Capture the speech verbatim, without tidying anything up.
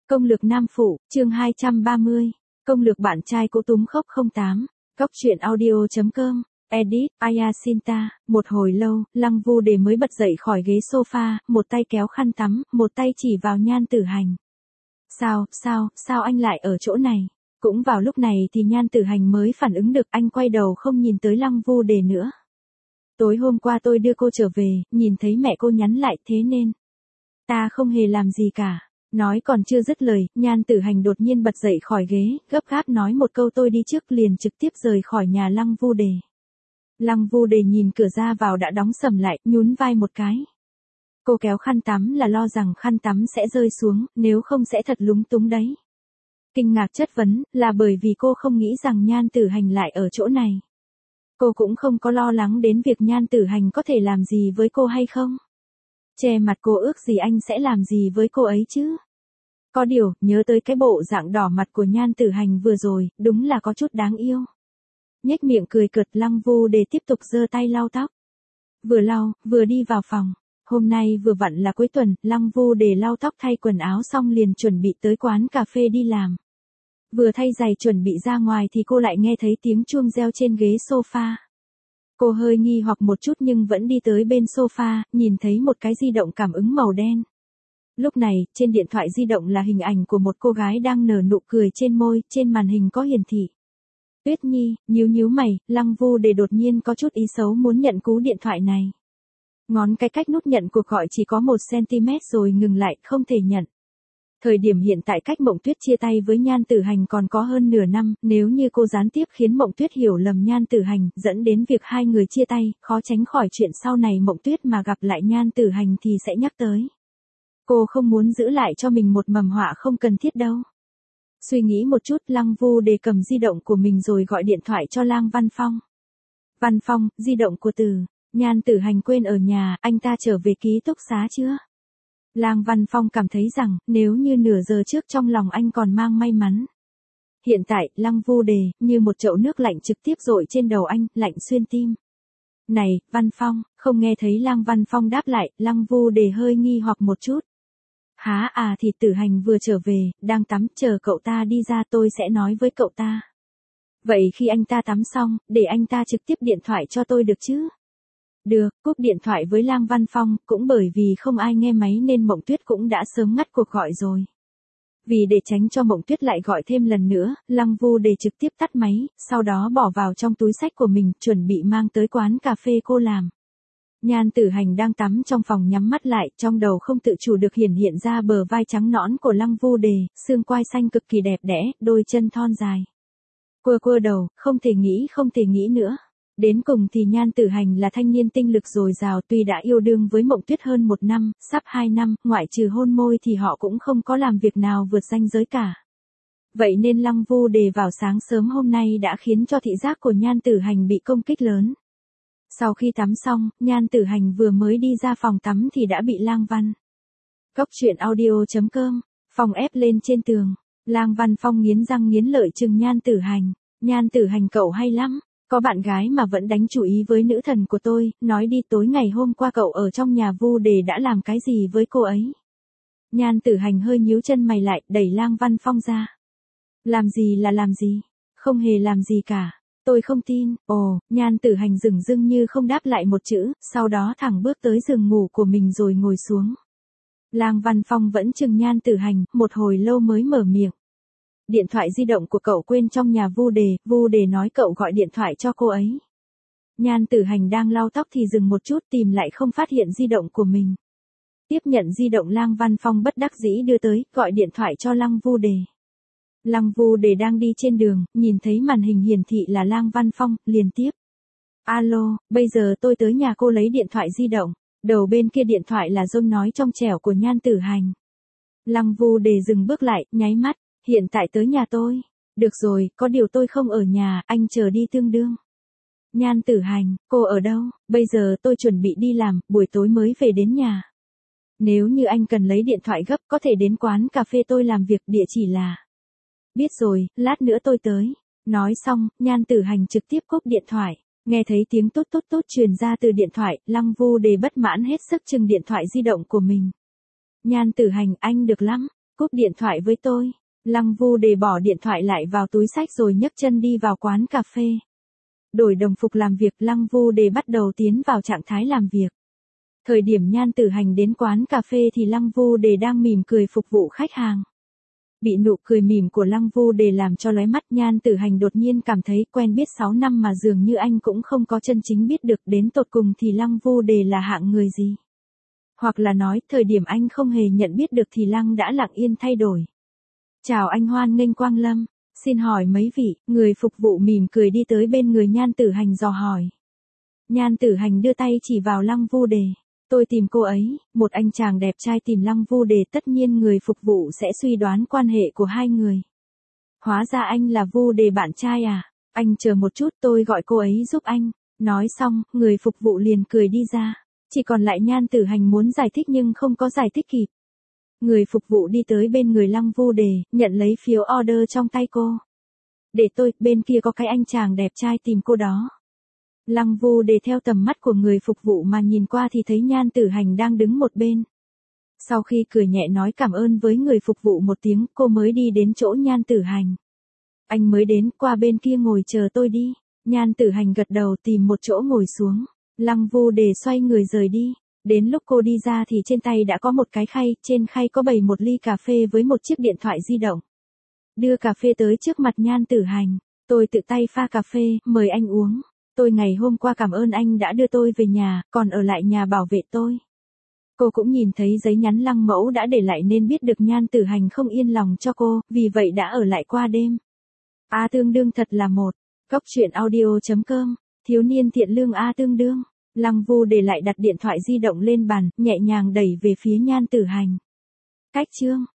Công lược nam phụ, chương hai trăm ba mươi. Công lược bạn trai cũ túm khóc không tám. Cóc truyện audio.com. Edit, Ayasinta. Một hồi lâu, Lăng Vu Đề mới bật dậy khỏi ghế sofa, một tay kéo khăn tắm, một tay chỉ vào Nhan Tử Hành. Sao, sao, sao anh lại ở chỗ này? Cũng vào lúc này thì Nhan Tử Hành mới phản ứng được, anh quay đầu không nhìn tới Lăng Vu Đề nữa. Tối hôm qua tôi đưa cô trở về, nhìn thấy mẹ cô nhắn lại, thế nên ta không hề làm gì cả. Nói còn chưa dứt lời, Nhan Tử Hành đột nhiên bật dậy khỏi ghế, gấp gáp nói một câu tôi đi trước, liền trực tiếp rời khỏi nhà Lăng Vu Đề. Lăng Vu Đề nhìn cửa ra vào đã đóng sầm lại, nhún vai một cái. Cô kéo khăn tắm là lo rằng khăn tắm sẽ rơi xuống, nếu không sẽ thật lúng túng đấy. Kinh ngạc chất vấn, là bởi vì cô không nghĩ rằng Nhan Tử Hành lại ở chỗ này. Cô cũng không có lo lắng đến việc Nhan Tử Hành có thể làm gì với cô hay không. Che mặt cô ước gì anh sẽ làm gì với cô ấy chứ. Có điều, nhớ tới cái bộ dạng đỏ mặt của Nhan Tử Hành vừa rồi, đúng là có chút đáng yêu. Nhếch miệng cười cợt, Lăng Vu Đề tiếp tục giơ tay lau tóc. Vừa lau, vừa đi vào phòng. Hôm nay vừa vặn là cuối tuần, Lăng Vu Đề lau tóc thay quần áo xong liền chuẩn bị tới quán cà phê đi làm. Vừa thay giày chuẩn bị ra ngoài thì cô lại nghe thấy tiếng chuông reo trên ghế sofa. Cô hơi nghi hoặc một chút nhưng vẫn đi tới bên sofa, nhìn thấy một cái di động cảm ứng màu đen. Lúc này, trên điện thoại di động là hình ảnh của một cô gái đang nở nụ cười trên môi, trên màn hình có hiển thị Tuyết Nhi. Nhíu nhíu mày, Lăng Vu Đề đột nhiên có chút ý xấu muốn nhận cú điện thoại này. Ngón cái cách nút nhận cuộc gọi chỉ có một xăng-ti-mét rồi ngừng lại, không thể nhận. Thời điểm hiện tại cách Mộng Tuyết chia tay với Nhan Tử Hành còn có hơn nửa năm, nếu như cô gián tiếp khiến Mộng Tuyết hiểu lầm Nhan Tử Hành, dẫn đến việc hai người chia tay, khó tránh khỏi chuyện sau này Mộng Tuyết mà gặp lại Nhan Tử Hành thì sẽ nhắc tới. Cô không muốn giữ lại cho mình một mầm họa không cần thiết đâu. Suy nghĩ một chút, Lăng Vu Đề cầm di động của mình rồi gọi điện thoại cho Lang Văn Phong. Văn Phong, di động của Từ, Nhan Tử Hành quên ở nhà, anh ta trở về ký túc xá chưa? Lang Văn Phong cảm thấy rằng, nếu như nửa giờ trước trong lòng anh còn mang may mắn. Hiện tại, Lăng Vu Đề, như một chậu nước lạnh trực tiếp dội trên đầu anh, lạnh xuyên tim. Này, Văn Phong, không nghe thấy Lang Văn Phong đáp lại, Lăng Vu Đề hơi nghi hoặc một chút. Hả à thì Tử Hành vừa trở về, đang tắm, chờ cậu ta đi ra tôi sẽ nói với cậu ta. Vậy khi anh ta tắm xong, để anh ta trực tiếp điện thoại cho tôi được chứ? Được, cúp điện thoại với Lang Văn Phong, cũng bởi vì không ai nghe máy nên Mộng Tuyết cũng đã sớm ngắt cuộc gọi rồi. Vì để tránh cho Mộng Tuyết lại gọi thêm lần nữa, Lăng Vu Đề trực tiếp tắt máy, sau đó bỏ vào trong túi xách của mình, chuẩn bị mang tới quán cà phê cô làm. Nhan Tử Hành đang tắm trong phòng nhắm mắt lại, trong đầu không tự chủ được hiển hiện ra bờ vai trắng nõn của Lăng Vu Đề, xương quai xanh cực kỳ đẹp đẽ, đôi chân thon dài. Quơ quơ đầu, không thể nghĩ không thể nghĩ nữa. Đến cùng thì Nhan Tử Hành là thanh niên tinh lực dồi dào, tuy đã yêu đương với Mộng Tuyết hơn một năm, sắp hai năm, ngoại trừ hôn môi thì họ cũng không có làm việc nào vượt ranh giới cả. Vậy nên Lăng Vu Đề vào sáng sớm hôm nay đã khiến cho thị giác của Nhan Tử Hành bị công kích lớn. Sau khi tắm xong, Nhan Tử Hành vừa mới đi ra phòng tắm thì đã bị Lang Văn. Cóc truyện audio.com, phòng ép lên trên tường. Lang Văn Phong nghiến răng nghiến lợi chừng Nhan Tử Hành. Nhan Tử Hành cậu hay lắm. Có bạn gái mà vẫn đánh chú ý với nữ thần của tôi, nói đi tối ngày hôm qua cậu ở trong nhà Vu Đề đã làm cái gì với cô ấy. Nhan Tử Hành hơi nhíu chân mày lại, đẩy Lang Văn Phong ra. Làm gì là làm gì? Không hề làm gì cả. Tôi không tin. Ồ, Nhan Tử Hành dửng dưng như không đáp lại một chữ, sau đó thẳng bước tới giường ngủ của mình rồi ngồi xuống. Lang Văn Phong vẫn chừng Nhan Tử Hành, một hồi lâu mới mở miệng. Điện thoại di động của cậu quên trong nhà Vu Đề, Vu Đề nói cậu gọi điện thoại cho cô ấy. Nhan Tử Hành đang lau tóc thì dừng một chút, tìm lại không phát hiện di động của mình. Tiếp nhận di động, Lang Văn Phong bất đắc dĩ đưa tới, gọi điện thoại cho Lăng Vu Đề. Lăng Vu Đề đang đi trên đường, nhìn thấy màn hình hiển thị là Lang Văn Phong, liền tiếp. Alo, bây giờ tôi tới nhà cô lấy điện thoại di động. Đầu bên kia điện thoại là giọng nói trong trẻo của Nhan Tử Hành. Lăng Vu Đề dừng bước lại, nháy mắt. Hiện tại tới nhà tôi. Được rồi, có điều tôi không ở nhà, anh chờ đi tương đương. Nhan Tử Hành, cô ở đâu? Bây giờ tôi chuẩn bị đi làm, buổi tối mới về đến nhà. Nếu như anh cần lấy điện thoại gấp có thể đến quán cà phê tôi làm việc, địa chỉ là. Biết rồi, lát nữa tôi tới. Nói xong, Nhan Tử Hành trực tiếp cúp điện thoại. Nghe thấy tiếng tốt tốt tốt truyền ra từ điện thoại, Lăng Vu Đề bất mãn hết sức chừng điện thoại di động của mình. Nhan Tử Hành, anh được lắm. cúp điện thoại với tôi. Lăng Vu Đề bỏ điện thoại lại vào túi xách rồi nhấc chân đi vào quán cà phê. Đổi đồng phục làm việc, Lăng Vu Đề bắt đầu tiến vào trạng thái làm việc. Thời điểm Nhan Tử Hành đến quán cà phê thì Lăng Vu Đề đang mỉm cười phục vụ khách hàng. Bị nụ cười mỉm của Lăng Vu Đề làm cho lóe mắt, Nhan Tử Hành đột nhiên cảm thấy quen biết sáu năm mà dường như anh cũng không có chân chính biết được đến tột cùng thì Lăng Vu Đề là hạng người gì. Hoặc là nói, thời điểm anh không hề nhận biết được thì Lăng đã lặng yên thay đổi. Chào anh, hoan nghênh quang lâm. Xin hỏi mấy vị, người phục vụ mỉm cười đi tới bên người Nhan Tử Hành dò hỏi. Nhan Tử Hành đưa tay chỉ vào Lăng Vu Đề. Tôi tìm cô ấy, một anh chàng đẹp trai tìm Lăng Vu Đề, tất nhiên người phục vụ sẽ suy đoán quan hệ của hai người. Hóa ra anh là Vu Đề bạn trai à? Anh chờ một chút, tôi gọi cô ấy giúp anh. Nói xong, người phục vụ liền cười đi ra. Chỉ còn lại Nhan Tử Hành muốn giải thích nhưng không có giải thích kịp. Người phục vụ đi tới bên người Lăng Vu Đề, nhận lấy phiếu order trong tay cô. Để tôi, bên kia có cái anh chàng đẹp trai tìm cô đó. Lăng Vu Đề theo tầm mắt của người phục vụ mà nhìn qua thì thấy Nhan Tử Hành đang đứng một bên. Sau khi cười nhẹ nói cảm ơn với người phục vụ một tiếng, cô mới đi đến chỗ Nhan Tử Hành. Anh mới đến, qua bên kia ngồi chờ tôi đi. Nhan Tử Hành gật đầu tìm một chỗ ngồi xuống. Lăng Vu Đề xoay người rời đi. Đến lúc cô đi ra thì trên tay đã có một cái khay, trên khay có bày một ly cà phê với một chiếc điện thoại di động. Đưa cà phê tới trước mặt Nhan Tử Hành. Tôi tự tay pha cà phê, mời anh uống. Tôi ngày hôm qua cảm ơn anh đã đưa tôi về nhà, còn ở lại nhà bảo vệ tôi. Cô cũng nhìn thấy giấy nhắn Lăng Mẫu đã để lại nên biết được Nhan Tử Hành không yên lòng cho cô, vì vậy đã ở lại qua đêm. A tương đương thật là một. Góc truyện audio chấm com. Thiếu niên thiện lương A tương đương. Lăng Vu Đề lại đặt điện thoại di động lên bàn, nhẹ nhàng đẩy về phía Nhan Tử Hành. Cách chương.